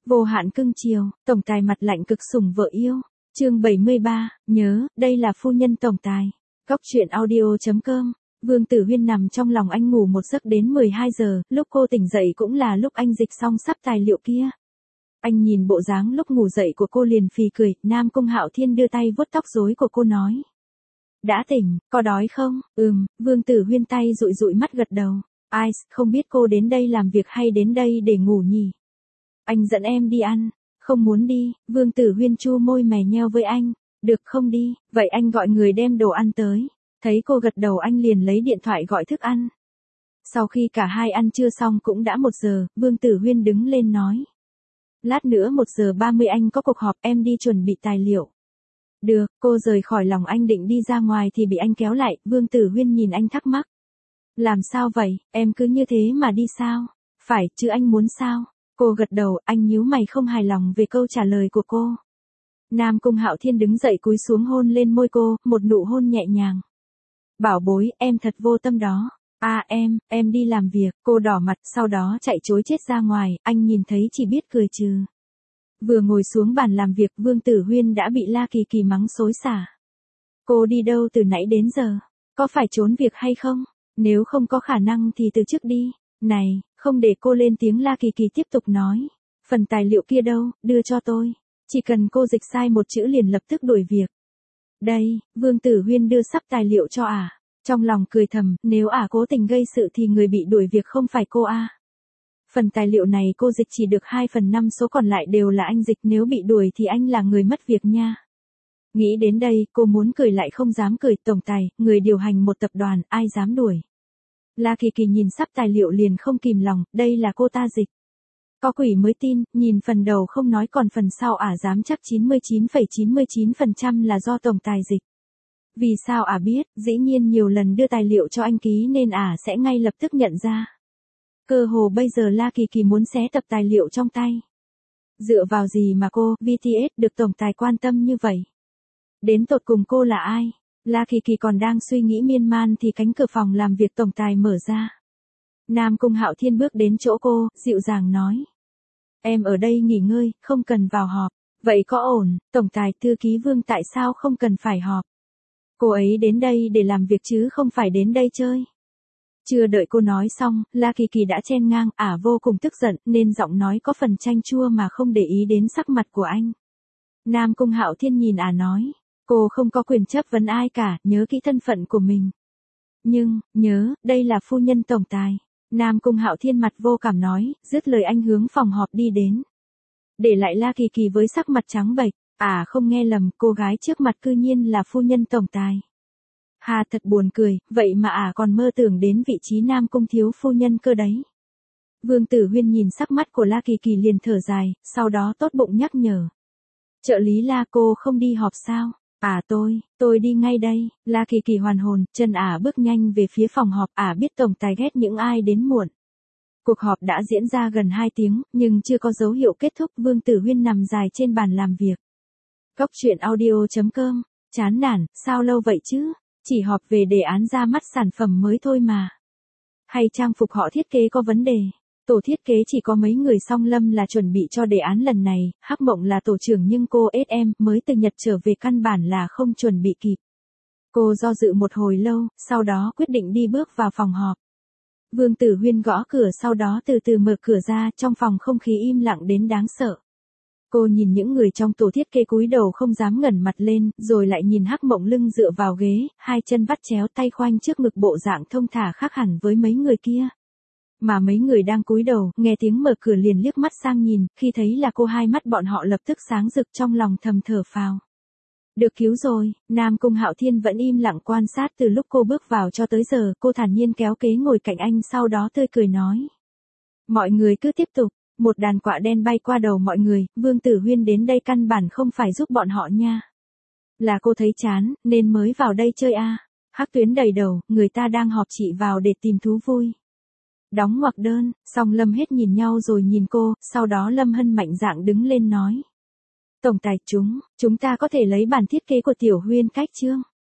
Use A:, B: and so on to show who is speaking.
A: Vô hạn cưng chiều, tổng tài mặt lạnh cực sủng vợ yêu. Chương 73, nhớ, đây là phu nhân tổng tài. Góc truyện audio.com. Vương Tử Huyên nằm trong lòng anh ngủ một giấc đến 12 giờ, lúc cô tỉnh dậy cũng là lúc anh dịch xong sắp tài liệu kia. Anh nhìn bộ dáng lúc ngủ dậy của cô liền phì cười, Nam Cung Hạo Thiên đưa tay vuốt tóc rối của cô nói. Đã tỉnh, có đói không? Vương Tử Huyên tay dụi dụi mắt gật đầu. Ai, không biết cô đến đây làm việc hay đến đây để ngủ nhỉ? Anh dẫn em đi ăn. Không muốn đi, Vương Tử Huyên chu môi mè nheo với anh. Được không đi, vậy anh gọi người đem đồ ăn tới. Thấy cô gật đầu anh liền lấy điện thoại gọi thức ăn. Sau khi cả hai ăn trưa xong cũng đã 1 giờ, Vương Tử Huyên đứng lên nói. Lát nữa 1 giờ 30 anh có cuộc họp, em đi chuẩn bị tài liệu. Được, cô rời khỏi lòng anh định đi ra ngoài thì bị anh kéo lại, Vương Tử Huyên nhìn anh thắc mắc. Làm sao vậy, em cứ như thế mà đi sao? Phải, chứ anh muốn sao? Cô gật đầu, anh nhíu mày không hài lòng về câu trả lời của cô. Nam Cung Hạo Thiên đứng dậy cúi xuống hôn lên môi cô, một nụ hôn nhẹ nhàng. Bảo bối, em thật vô tâm đó. À em đi làm việc, cô đỏ mặt, sau đó chạy trối chết ra ngoài, anh nhìn thấy chỉ biết cười trừ. Vừa ngồi xuống bàn làm việc, Vương Tử Huyên đã bị La Kỳ Kỳ mắng xối xả. Cô đi đâu từ nãy đến giờ? Có phải trốn việc hay không? Nếu không có khả năng thì từ chức đi. Này, không để cô lên tiếng, La Kỳ Kỳ tiếp tục nói. Phần tài liệu kia đâu, đưa cho tôi. Chỉ cần cô dịch sai một chữ liền lập tức đuổi việc. Đây, Vương Tử Huyên đưa sắp tài liệu cho ả. Trong lòng cười thầm, nếu ả cố tình gây sự thì người bị đuổi việc không phải cô a. Phần tài liệu này cô dịch chỉ được 2/5, số còn lại đều là anh dịch, nếu bị đuổi thì anh là người mất việc nha. Nghĩ đến đây, cô muốn cười lại không dám cười, tổng tài, người điều hành một tập đoàn, ai dám đuổi. La Kỳ Kỳ nhìn sắp tài liệu liền không kìm lòng, đây là cô ta dịch. Có quỷ mới tin, nhìn phần đầu không nói còn phần sau ả dám chắc 99,99% là do tổng tài dịch. Vì sao ả biết, dĩ nhiên nhiều lần đưa tài liệu cho anh ký nên ả sẽ ngay lập tức nhận ra. Cơ hồ bây giờ La Kỳ Kỳ muốn xé tập tài liệu trong tay. Dựa vào gì mà cô, BTS, được tổng tài quan tâm như vậy? Đến tột cùng cô là ai? La Kỳ Kỳ còn đang suy nghĩ miên man thì cánh cửa phòng làm việc tổng tài mở ra. Nam Cung Hạo Thiên bước đến chỗ cô, dịu dàng nói. Em ở đây nghỉ ngơi, không cần vào họp. Vậy có ổn, tổng tài, thư ký Vương tại sao không cần phải họp? Cô ấy đến đây để làm việc chứ không phải đến đây chơi. Chưa đợi cô nói xong, La Kỳ Kỳ đã chen ngang, ả vô cùng tức giận nên giọng nói có phần chanh chua mà không để ý đến sắc mặt của anh. Nam Cung Hạo Thiên nhìn ả nói. Cô không có quyền chất vấn ai cả, nhớ kỹ thân phận của mình. Nhưng, nhớ, đây là phu nhân tổng tài. Nam Cung Hạo Thiên mặt vô cảm nói, dứt lời anh hướng phòng họp đi đến. Để lại La Kỳ Kỳ với sắc mặt trắng bệch, không nghe lầm, cô gái trước mặt cư nhiên là phu nhân tổng tài. Hà, thật buồn cười, vậy mà còn mơ tưởng đến vị trí Nam Cung thiếu phu nhân cơ đấy. Vương Tử Huyên nhìn sắc mắt của La Kỳ Kỳ liền thở dài, sau đó tốt bụng nhắc nhở. Trợ lý La, cô không đi họp sao? Tôi đi ngay đây. La Kỳ Kỳ hoàn hồn, chân ả bước nhanh về phía phòng họp, ả biết tổng tài ghét những ai đến muộn. Cuộc họp đã diễn ra gần 2 tiếng, nhưng chưa có dấu hiệu kết thúc, Vương Tử Huyên nằm dài trên bàn làm việc. Góc truyện audio.com, chán nản, sao lâu vậy chứ? Chỉ họp về đề án ra mắt sản phẩm mới thôi mà. Hay trang phục họ thiết kế có vấn đề? Tổ thiết kế chỉ có mấy người, song Lâm là chuẩn bị cho đề án lần này, Hắc Mộng là tổ trưởng nhưng cô SM mới từ Nhật trở về căn bản là không chuẩn bị kịp. Cô do dự một hồi lâu, sau đó quyết định đi bước vào phòng họp. Vương Tử Huyên gõ cửa sau đó từ từ mở cửa ra, trong phòng không khí im lặng đến đáng sợ. Cô nhìn những người trong tổ thiết kế cúi đầu không dám ngẩng mặt lên, rồi lại nhìn Hắc Mộng lưng dựa vào ghế, 2 chân vắt chéo tay khoanh trước ngực, bộ dạng thông thả khác hẳn với mấy người kia. Mà mấy người đang cúi đầu, nghe tiếng mở cửa liền liếc mắt sang nhìn, khi thấy là cô 2 mắt bọn họ lập tức sáng rực, trong lòng thầm thở phào. Được cứu rồi. Nam Cung Hạo Thiên vẫn im lặng quan sát từ lúc cô bước vào cho tới giờ, cô thản nhiên kéo ghế ngồi cạnh anh, sau đó tươi cười nói. Mọi người cứ tiếp tục. Một đàn quạ đen bay qua đầu mọi người, Vương Tử Huyên đến đây căn bản không phải giúp bọn họ nha. Là cô thấy chán, nên mới vào đây chơi a. Hắc Tuyến đầy đầu, người ta đang họp, chị vào để tìm thú vui. Đóng ngoặc đơn, xong Lâm hết nhìn nhau rồi nhìn cô, sau đó Lâm Hân mạnh dạn đứng lên nói. Tổng tài, chúng ta có thể lấy bản thiết kế của Tiểu Huyên cách chương.